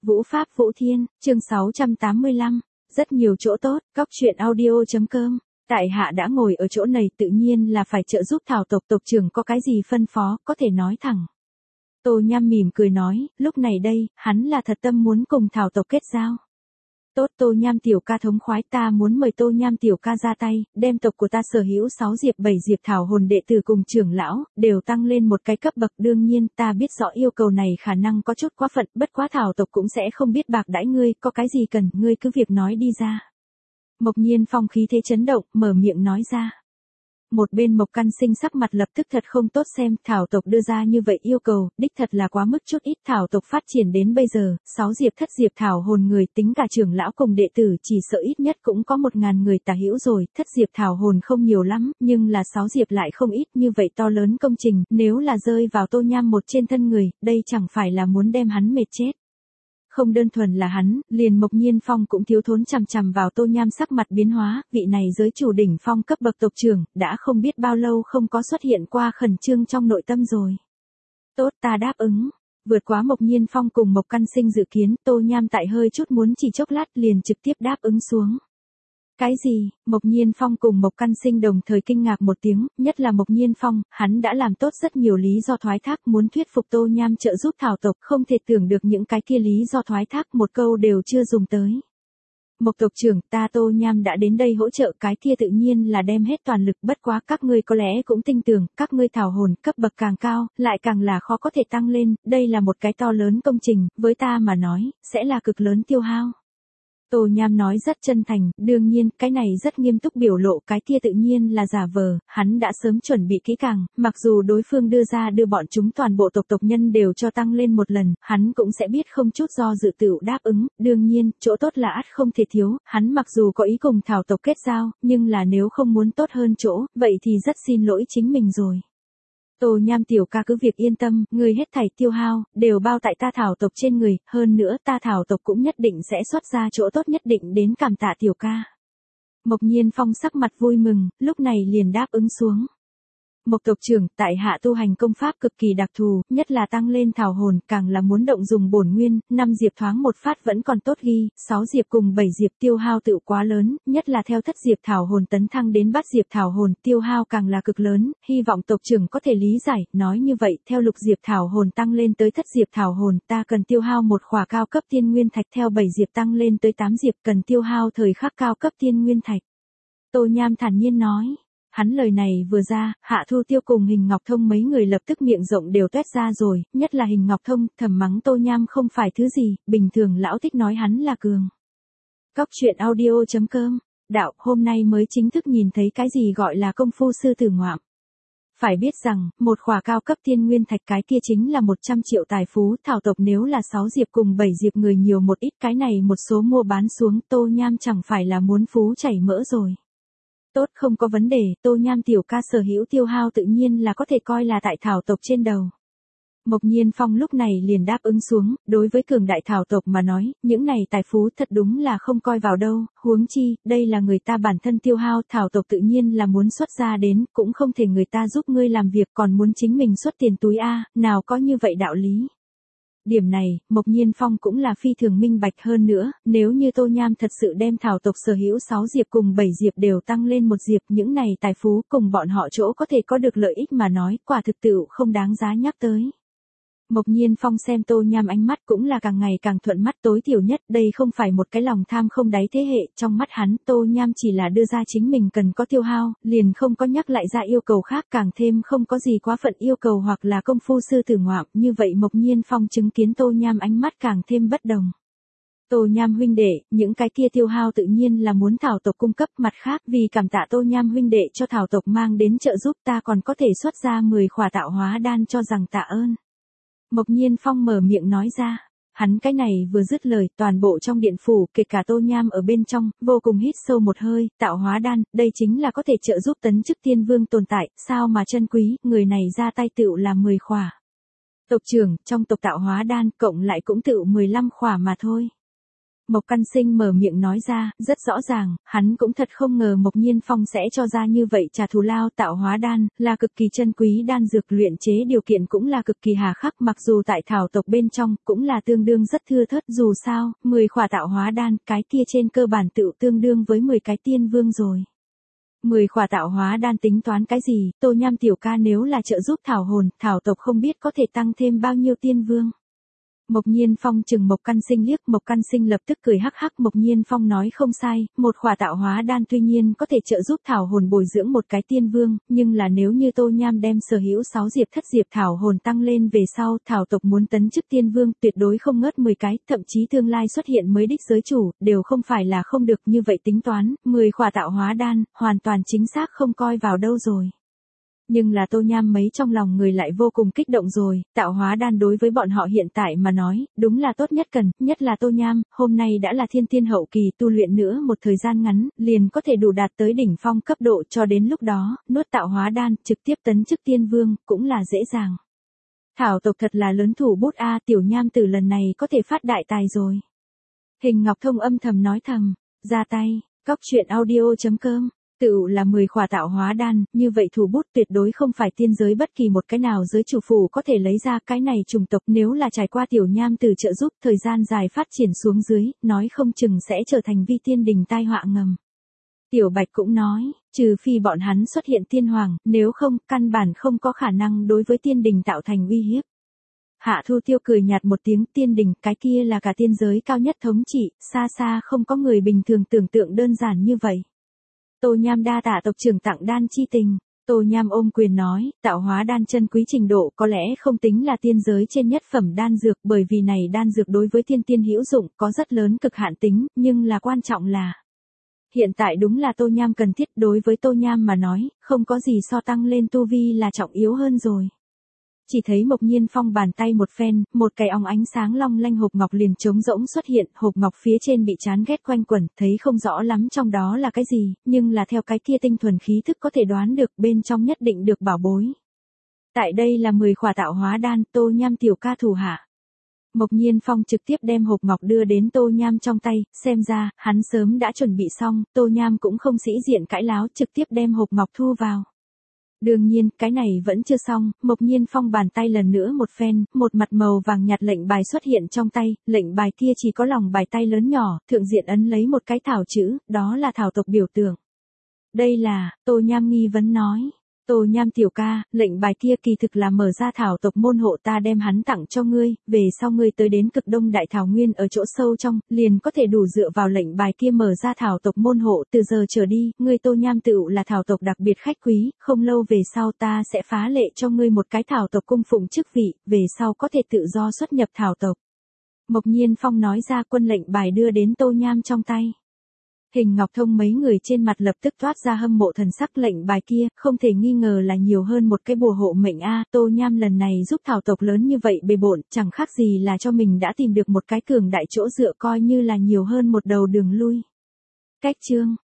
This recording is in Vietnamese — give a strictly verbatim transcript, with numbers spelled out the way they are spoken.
Vũ Pháp Vũ Thiên, chương sáu trăm tám mươi lăm, rất nhiều chỗ tốt, cóc truyện audio.com. Tại hạ đã ngồi ở chỗ này tự nhiên là phải trợ giúp Thảo tộc tộc trưởng có cái gì phân phó, có thể nói thẳng. Tô Nham mỉm cười nói, lúc này đây, hắn là thật tâm muốn cùng Thảo tộc kết giao. Tốt, Tô Nham tiểu ca thống khoái, ta muốn mời Tô Nham tiểu ca ra tay, đem tộc của ta sở hữu sáu diệp bảy diệp thảo hồn đệ tử cùng trưởng lão, đều tăng lên một cái cấp bậc. Đương nhiên, ta biết rõ yêu cầu này khả năng có chút quá phận, bất quá Thảo tộc cũng sẽ không biết bạc đãi ngươi, có cái gì cần, ngươi cứ việc nói đi ra. Mộc Nhiên Phong khí thế chấn động, mở miệng nói ra. Một bên Mộc Căn Sinh sắc mặt lập tức thật không tốt xem, Thảo tộc đưa ra như vậy yêu cầu, đích thật là quá mức chút ít. Thảo tộc phát triển đến bây giờ, sáu diệp thất diệp thảo hồn người, tính cả trưởng lão cùng đệ tử, chỉ sợ ít nhất cũng có một ngàn người tả hữu rồi. Thất diệp thảo hồn không nhiều lắm, nhưng là sáu diệp lại không ít, như vậy to lớn công trình, nếu là rơi vào Tô Nham một trên thân người, đây chẳng phải là muốn đem hắn mệt chết. Không đơn thuần là hắn, liền Mộc Nhiên Phong cũng thiếu thốn chằm chằm vào Tô Nham, sắc mặt biến hóa, vị này giới chủ đỉnh phong cấp bậc tộc trưởng, đã không biết bao lâu không có xuất hiện qua khẩn trương trong nội tâm rồi. Tốt, ta đáp ứng. Vượt quá Mộc Nhiên Phong cùng Mộc Căn Sinh dự kiến, Tô Nham tại hơi chút muốn chỉ chốc lát liền trực tiếp đáp ứng xuống. Cái gì? Mộc Nhiên Phong cùng Mộc Căn Sinh đồng thời kinh ngạc một tiếng, nhất là Mộc Nhiên Phong, hắn đã làm tốt rất nhiều lý do thoái thác muốn thuyết phục Tô Nham trợ giúp Thảo tộc, không thể tưởng được những cái kia lý do thoái thác một câu đều chưa dùng tới. Mộc tộc trưởng, ta Tô Nham đã đến đây hỗ trợ, cái kia tự nhiên là đem hết toàn lực, bất quá các ngươi có lẽ cũng tin tưởng, các ngươi thảo hồn cấp bậc càng cao, lại càng là khó có thể tăng lên, đây là một cái to lớn công trình, với ta mà nói, sẽ là cực lớn tiêu hao. Tô Nham nói rất chân thành, đương nhiên, cái này rất nghiêm túc biểu lộ, cái kia tự nhiên là giả vờ, hắn đã sớm chuẩn bị kỹ càng, mặc dù đối phương đưa ra đưa bọn chúng toàn bộ tộc tộc nhân đều cho tăng lên một lần, hắn cũng sẽ biết không chút do dự tựu đáp ứng, đương nhiên, chỗ tốt là ắt không thể thiếu, hắn mặc dù có ý cùng Thảo tộc kết giao, nhưng là nếu không muốn tốt hơn chỗ, vậy thì rất xin lỗi chính mình rồi. Tô Nham tiểu ca cứ việc yên tâm, người hết thảy tiêu hao, đều bao tại ta Thảo tộc trên người, hơn nữa ta Thảo tộc cũng nhất định sẽ xuất ra chỗ tốt nhất định đến cảm tạ tiểu ca. Mộc Nhiên Phong sắc mặt vui mừng, lúc này liền đáp ứng xuống. Mộc tộc trưởng, tại hạ tu hành công pháp cực kỳ đặc thù, nhất là tăng lên thảo hồn, càng là muốn động dùng bổn nguyên, năm diệp thoáng một phát vẫn còn tốt ghi, sáu diệp cùng bảy diệp tiêu hao tự quá lớn, nhất là theo thất diệp thảo hồn tấn thăng đến bát diệp thảo hồn, tiêu hao càng là cực lớn, hy vọng tộc trưởng có thể lý giải, nói như vậy, theo lục diệp thảo hồn tăng lên tới thất diệp thảo hồn, ta cần tiêu hao một khỏa cao cấp tiên nguyên thạch, theo bảy diệp tăng lên tới tám diệp cần tiêu hao thời khắc cao cấp tiên nguyên thạch. Tô Nham thản nhiên nói. Hắn lời này vừa ra, Hạ Thu Tiêu cùng Hình Ngọc Thông mấy người lập tức miệng rộng đều toét ra rồi, nhất là Hình Ngọc Thông, thầm mắng Tô Nham không phải thứ gì, bình thường lão thích nói hắn là cường. Cóc truyện audio.com, đạo, hôm nay mới chính thức nhìn thấy cái gì gọi là công phu sư tử ngoạm. Phải biết rằng, một khỏa cao cấp tiên nguyên thạch cái kia chính là một trăm triệu tài phú, Thảo tộc nếu là sáu diệp cùng bảy diệp người nhiều một ít, cái này một số mua bán xuống, Tô Nham chẳng phải là muốn phú chảy mỡ rồi. Tốt, không có vấn đề, Tô Nham tiểu ca sở hữu tiêu hao tự nhiên là có thể coi là tại Thảo tộc trên đầu. Mộc Nhiên Phong lúc này liền đáp ứng xuống, đối với cường đại Thảo tộc mà nói, những này tài phú thật đúng là không coi vào đâu, huống chi, đây là người ta bản thân tiêu hao, Thảo tộc tự nhiên là muốn xuất ra đến, cũng không thể người ta giúp ngươi làm việc còn muốn chính mình xuất tiền túi a, nào có như vậy đạo lý. Điểm này, Mộc Nhiên Phong cũng là phi thường minh bạch, hơn nữa, nếu như Tô Nham thật sự đem Thảo tộc sở hữu sáu diệp cùng bảy diệp đều tăng lên một diệp, những này tài phú cùng bọn họ chỗ có thể có được lợi ích mà nói, quả thực tựu không đáng giá nhắc tới. Mộc Nhiên Phong xem Tô Nham ánh mắt cũng là càng ngày càng thuận mắt, tối thiểu nhất đây không phải một cái lòng tham không đáy thế hệ, trong mắt hắn Tô Nham chỉ là đưa ra chính mình cần có tiêu hao, liền không có nhắc lại ra yêu cầu khác, càng thêm không có gì quá phận yêu cầu hoặc là công phu sư tử ngoạm, như vậy Mộc Nhiên Phong chứng kiến Tô Nham ánh mắt càng thêm bất đồng. Tô Nham huynh đệ, những cái kia tiêu hao tự nhiên là muốn Thảo tộc cung cấp, mặt khác vì cảm tạ Tô Nham huynh đệ cho Thảo tộc mang đến trợ giúp, ta còn có thể xuất ra mười khỏa tạo hóa đan cho rằng tạ ơn. Mộc Nhiên Phong mở miệng nói ra, hắn cái này vừa dứt lời, toàn bộ trong điện phủ, kể cả Tô Nham ở bên trong, vô cùng hít sâu một hơi, tạo hóa đan, đây chính là có thể trợ giúp tấn chức tiên vương tồn tại, sao mà chân quý, người này ra tay tựu là mười khỏa. Tộc trưởng, trong tộc tạo hóa đan, cộng lại cũng tựu mười lăm khỏa mà thôi. Mộc Căn Sinh mở miệng nói ra, rất rõ ràng, hắn cũng thật không ngờ Mộc Nhiên Phong sẽ cho ra như vậy trả thù lao. Tạo hóa đan, là cực kỳ chân quý đan dược, luyện chế điều kiện cũng là cực kỳ hà khắc, mặc dù tại thảo tộc bên trong, cũng là tương đương rất thưa thớt, dù sao, mười khỏa tạo hóa đan, cái kia trên cơ bản tự tương đương với mười cái tiên vương rồi. mười khỏa tạo hóa đan tính toán cái gì, Tô Nham tiểu ca nếu là trợ giúp thảo hồn, thảo tộc không biết có thể tăng thêm bao nhiêu tiên vương. Mộc Nhiên Phong chừng Mộc Căn Sinh liếc, Mộc Căn Sinh lập tức cười hắc hắc. Mộc Nhiên Phong nói không sai, một khỏa tạo hóa đan tuy nhiên có thể trợ giúp thảo hồn bồi dưỡng một cái tiên vương, nhưng là nếu như Tô Nham đem sở hữu sáu diệp thất diệp thảo hồn tăng lên về sau, thảo tộc muốn tấn chức tiên vương tuyệt đối không ngớt mười cái, thậm chí tương lai xuất hiện mới đích giới chủ, đều không phải là không được. Như vậy tính toán, mười khỏa tạo hóa đan, hoàn toàn chính xác không coi vào đâu rồi. Nhưng là Tô Nham mấy trong lòng người lại vô cùng kích động rồi, tạo hóa đan đối với bọn họ hiện tại mà nói, đúng là tốt nhất cần, nhất là Tô Nham, hôm nay đã là thiên tiên hậu kỳ, tu luyện nữa một thời gian ngắn, liền có thể đủ đạt tới đỉnh phong cấp độ, cho đến lúc đó, nuốt tạo hóa đan, trực tiếp tấn chức tiên vương, cũng là dễ dàng. Thảo tộc thật là lớn thủ bút a, tiểu Nham từ lần này có thể phát đại tài rồi. Hình Ngọc Thông âm thầm nói thầm, ra tay, cóc truyện audio chấm com. Tự là mười khỏa tạo hóa đan, như vậy thủ bút tuyệt đối không phải tiên giới bất kỳ một cái nào giới chủ phủ có thể lấy ra. Cái này trùng tộc nếu là trải qua tiểu Nham từ trợ giúp, thời gian dài phát triển xuống dưới, nói không chừng sẽ trở thành vi tiên đình tai họa ngầm. Tiểu Bạch cũng nói, trừ phi bọn hắn xuất hiện tiên hoàng, nếu không, căn bản không có khả năng đối với tiên đình tạo thành uy hiếp. Hạ Thu Tiêu cười nhạt một tiếng, tiên đình, cái kia là cả tiên giới cao nhất thống trị, xa xa không có người bình thường tưởng tượng đơn giản như vậy. Tô Nham đa tạ tộc trưởng tặng đan chi tình. Tô Nham ôm quyền nói, tạo hóa đan chân quý trình độ có lẽ không tính là tiên giới trên nhất phẩm đan dược, bởi vì này đan dược đối với tiên tiên hữu dụng, có rất lớn cực hạn tính, nhưng là quan trọng là hiện tại đúng là Tô Nham cần thiết. Đối với Tô Nham mà nói, không có gì so tăng lên tu vi là trọng yếu hơn rồi. Chỉ thấy Mộc Nhiên Phong bàn tay một phen, một cái óng ánh sáng long lanh hộp ngọc liền trống rỗng xuất hiện, hộp ngọc phía trên bị chán ghét quanh quẩn, thấy không rõ lắm trong đó là cái gì, nhưng là theo cái kia tinh thuần khí thức có thể đoán được bên trong nhất định được bảo bối. Tại đây là mười khỏa tạo hóa đan, Tô Nham tiểu ca thủ hạ. Mộc Nhiên Phong trực tiếp đem hộp ngọc đưa đến Tô Nham trong tay, xem ra, hắn sớm đã chuẩn bị xong, Tô Nham cũng không sĩ diện cãi láo, trực tiếp đem hộp ngọc thu vào. Đương nhiên, cái này vẫn chưa xong, Mộc Nhiên Phong bàn tay lần nữa một phen, một mặt màu vàng nhạt lệnh bài xuất hiện trong tay, lệnh bài kia chỉ có lòng bài tay lớn nhỏ, thượng diện ấn lấy một cái thảo chữ, đó là thảo tộc biểu tượng. Đây là, Tô Nham nghi vấn nói. Tô Nham tiểu ca, lệnh bài kia kỳ thực là mở ra thảo tộc môn hộ, ta đem hắn tặng cho ngươi, về sau ngươi tới đến cực đông đại thảo nguyên ở chỗ sâu trong, liền có thể đủ dựa vào lệnh bài kia mở ra thảo tộc môn hộ, từ giờ trở đi, ngươi Tô Nham tựu là thảo tộc đặc biệt khách quý, không lâu về sau ta sẽ phá lệ cho ngươi một cái thảo tộc cung phụng chức vị, về sau có thể tự do xuất nhập thảo tộc. Mộc Nhiên Phong nói ra, quân lệnh bài đưa đến Tô Nham trong tay. Hình Ngọc Thông mấy người trên mặt lập tức toát ra hâm mộ thần sắc, lệnh bài kia, không thể nghi ngờ là nhiều hơn một cái bùa hộ mệnh a. Tô Nham lần này giúp thảo tộc lớn như vậy bề bộn, chẳng khác gì là cho mình đã tìm được một cái cường đại chỗ dựa, coi như là nhiều hơn một đầu đường lui. Cách chương